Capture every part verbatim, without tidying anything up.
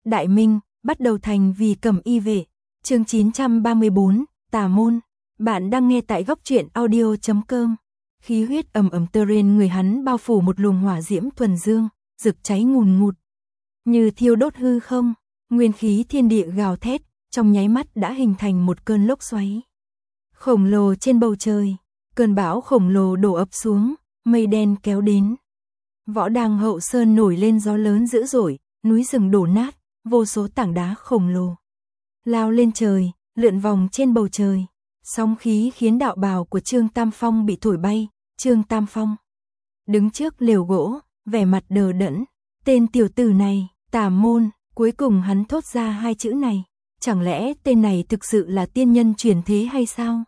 Đại Minh, bắt đầu thành vì Cẩm Y vệ. Chương chín trăm ba mươi bốn, Tà môn. Bạn đang nghe tại góc truyện audio chấm com. Khí huyết ầm ầm tơ trên người hắn bao phủ một luồng hỏa diễm thuần dương, rực cháy ngùn ngụt. Như thiêu đốt hư không, nguyên khí thiên địa gào thét, trong nháy mắt đã hình thành một cơn lốc xoáy. Khổng lồ trên bầu trời, cơn bão khổng lồ đổ ập xuống, mây đen kéo đến. Võ Đăng hậu sơn nổi lên gió lớn dữ dội, núi rừng đổ nát, vô số tảng đá khổng lồ lao lên trời, lượn vòng trên bầu trời. Sóng khí khiến đạo bào của Trương Tam Phong bị thổi bay. Trương Tam Phong đứng trước lều gỗ, vẻ mặt đờ đẫn. Tên tiểu tử này, Tà môn, cuối cùng hắn thốt ra hai chữ này. Chẳng lẽ tên này thực sự là tiên nhân chuyển thế hay sao?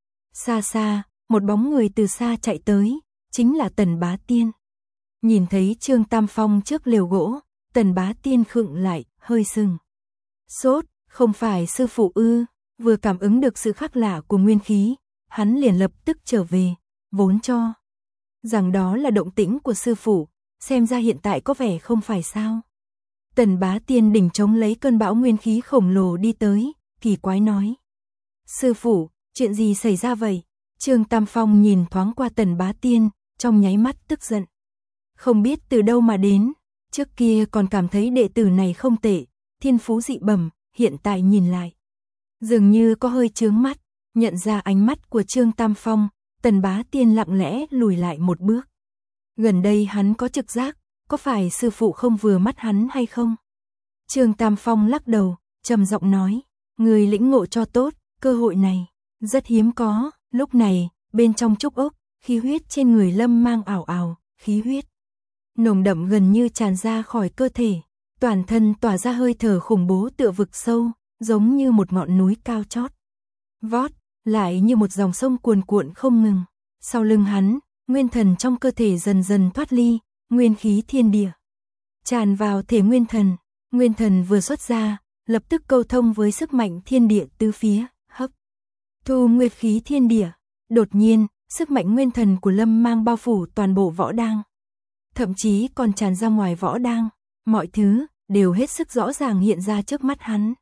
Xa xa, một bóng người từ xa chạy tới, chính là Tần Bá Tiên. Nhìn thấy Trương Tam Phong trước lều gỗ, Tần Bá Tiên khựng lại, hơi sừng sốt, không phải sư phụ ư? Vừa cảm ứng được sự khác lạ của nguyên khí, hắn liền lập tức trở về, vốn cho rằng đó là động tĩnh của sư phụ, xem ra hiện tại có vẻ không phải sao. Tần Bá Tiên đỉnh chống lấy cơn bão nguyên khí khổng lồ đi tới, kỳ quái nói: "Sư phụ, chuyện gì xảy ra vậy?" Trương Tam Phong nhìn thoáng qua Tần Bá Tiên, trong nháy mắt tức giận. Không biết từ đâu mà đến, trước kia còn cảm thấy đệ tử này không tệ, thiên phú dị bẩm, hiện tại nhìn lại dường như có hơi chướng mắt. Nhận ra ánh mắt của Trương Tam Phong, Tần Bá Tiên lặng lẽ lùi lại một bước. Gần đây hắn có trực giác, có phải sư phụ không vừa mắt hắn hay không? Trương Tam Phong lắc đầu, trầm giọng nói: "Người lĩnh ngộ cho tốt, cơ hội này rất hiếm có." Lúc này, bên trong trúc ốc, khí huyết trên người Lâm Mang ảo ảo, khí huyết nồng đậm gần như tràn ra khỏi cơ thể, toàn thân tỏa ra hơi thở khủng bố tựa vực sâu, giống như một ngọn núi cao chót vót, lại như một dòng sông cuồn cuộn không ngừng. Sau lưng hắn, nguyên thần trong cơ thể dần dần thoát ly, nguyên khí thiên địa tràn vào thể nguyên thần. Nguyên thần vừa xuất ra, lập tức câu thông với sức mạnh thiên địa tứ phía, hấp thu nguyên khí thiên địa. Đột nhiên, sức mạnh nguyên thần của Lâm Mang bao phủ toàn bộ Võ Đăng, thậm chí còn tràn ra ngoài Võ Đăng. Mọi thứ đều hết sức rõ ràng hiện ra trước mắt hắn.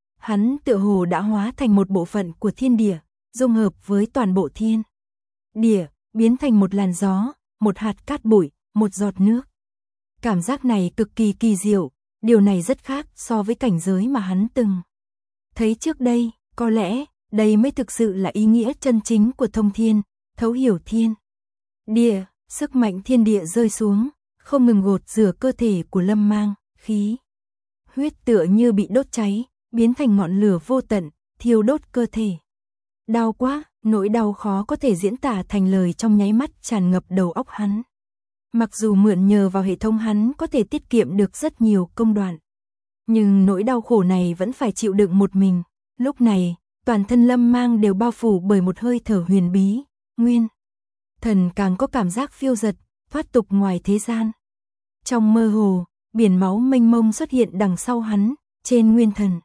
Hắn tựa hồ đã hóa thành một bộ phận của thiên địa, dung hợp với toàn bộ thiên địa, biến thành một làn gió, một hạt cát bụi, một giọt nước. Cảm giác này cực kỳ kỳ diệu, điều này rất khác so với cảnh giới mà hắn từng thấy trước đây. Có lẽ, đây mới thực sự là ý nghĩa chân chính của thông thiên, thấu hiểu thiên địa. Sức mạnh thiên địa rơi xuống, không ngừng gột rửa cơ thể của Lâm Mang, khí huyết tựa như bị đốt cháy, biến thành ngọn lửa vô tận, thiêu đốt cơ thể. Đau quá, nỗi đau khó có thể diễn tả thành lời trong nháy mắt tràn ngập đầu óc hắn. Mặc dù mượn nhờ vào hệ thống hắn có thể tiết kiệm được rất nhiều công đoạn, nhưng nỗi đau khổ này vẫn phải chịu đựng một mình. Lúc này, toàn thân Lâm Mang đều bao phủ bởi một hơi thở huyền bí, nguyên thần càng có cảm giác phiêu dật, thoát tục ngoài thế gian. Trong mơ hồ, biển máu mênh mông xuất hiện đằng sau hắn, trên nguyên thần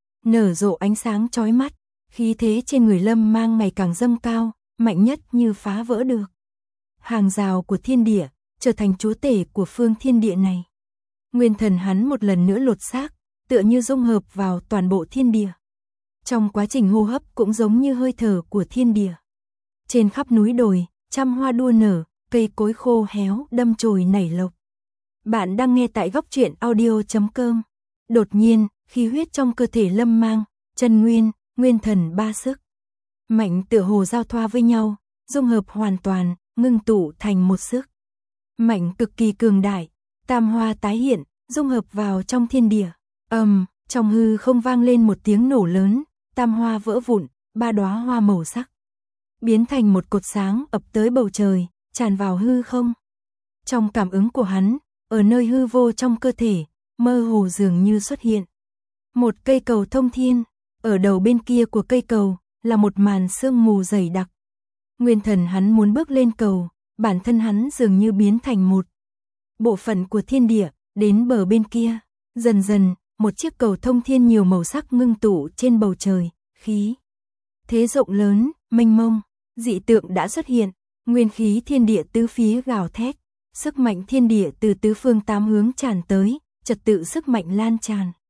nở rộ ánh sáng chói mắt, khí thế trên người Lâm Mang ngày càng dâng cao, mạnh nhất như phá vỡ được hàng rào của thiên địa, trở thành chúa tể của phương thiên địa này. Nguyên thần hắn một lần nữa lột xác, tựa như dung hợp vào toàn bộ thiên địa. Trong quá trình hô hấp cũng giống như hơi thở của thiên địa. Trên khắp núi đồi, trăm hoa đua nở, cây cối khô héo đâm chồi nảy lộc. Bạn đang nghe tại góc truyện audio chấm com. Đột nhiên, khí huyết trong cơ thể Lâm Mang, chân nguyên, nguyên thần ba sức mạnh tựa hồ giao thoa với nhau, dung hợp hoàn toàn, ngưng tụ thành một sức mạnh cực kỳ cường đại. Tam hoa tái hiện, dung hợp vào trong thiên địa. Ầm, um, trong hư không vang lên một tiếng nổ lớn, tam hoa vỡ vụn, ba đóa hoa màu sắc biến thành một cột sáng ập tới bầu trời, tràn vào hư không. Trong cảm ứng của hắn, ở nơi hư vô trong cơ thể, mơ hồ dường như xuất hiện một cây cầu thông thiên. Ở đầu bên kia của cây cầu là một màn sương mù dày đặc. Nguyên thần hắn muốn bước lên cầu, bản thân hắn dường như biến thành một bộ phận của thiên địa. Đến bờ bên kia, dần dần, một chiếc cầu thông thiên nhiều màu sắc ngưng tụ trên bầu trời, khí thế rộng lớn, mênh mông, dị tượng đã xuất hiện. Nguyên khí thiên địa tứ phía gào thét, sức mạnh thiên địa từ tứ phương tám hướng tràn tới, trật tự sức mạnh lan tràn.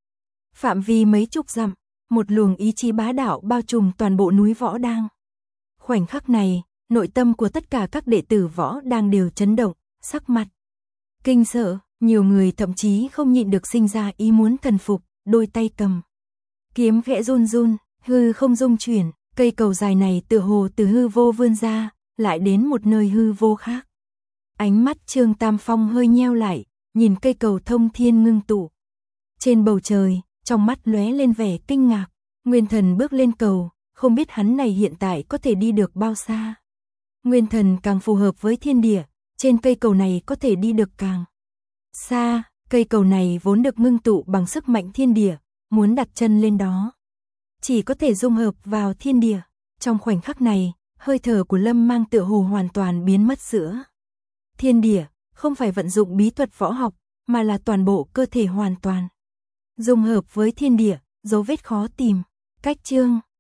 Phạm vi mấy chục dặm, một luồng ý chí bá đạo bao trùm toàn bộ núi Võ Đang. Khoảnh khắc này, nội tâm của tất cả các đệ tử Võ Đang đều chấn động, sắc mặt kinh sợ, nhiều người thậm chí không nhịn được sinh ra ý muốn thần phục, đôi tay cầm kiếm khẽ run run, hư không rung chuyển, cây cầu dài này tựa hồ từ hư vô vươn ra, lại đến một nơi hư vô khác. Ánh mắt Trương Tam Phong hơi nheo lại, nhìn cây cầu thông thiên ngưng tụ. Trên bầu trời, trong mắt lóe lên vẻ kinh ngạc, Nguyên Thần bước lên cầu, không biết hắn này hiện tại có thể đi được bao xa. Nguyên Thần càng phù hợp với thiên địa, trên cây cầu này có thể đi được càng xa, cây cầu này vốn được ngưng tụ bằng sức mạnh thiên địa, muốn đặt chân lên đó chỉ có thể dung hợp vào thiên địa. Trong khoảnh khắc này, hơi thở của Lâm Mang tựa hồ hoàn toàn biến mất giữa thiên địa, không phải vận dụng bí thuật võ học, mà là toàn bộ cơ thể hoàn toàn dung hợp với thiên địa, dấu vết khó tìm. Cách chương